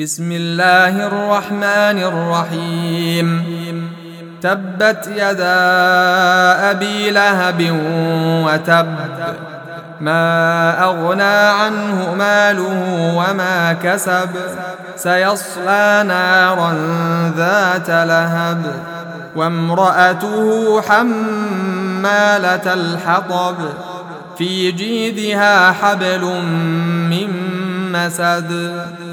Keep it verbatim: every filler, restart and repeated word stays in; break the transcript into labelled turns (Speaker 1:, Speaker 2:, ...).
Speaker 1: بسم الله الرحمن الرحيم تبت يدا أبي لهب وتب ما أغنى عنه ماله وما كسب سيصلى نارا ذات لهب وامرأته حمالة الحطب في جيدها حبل من مسد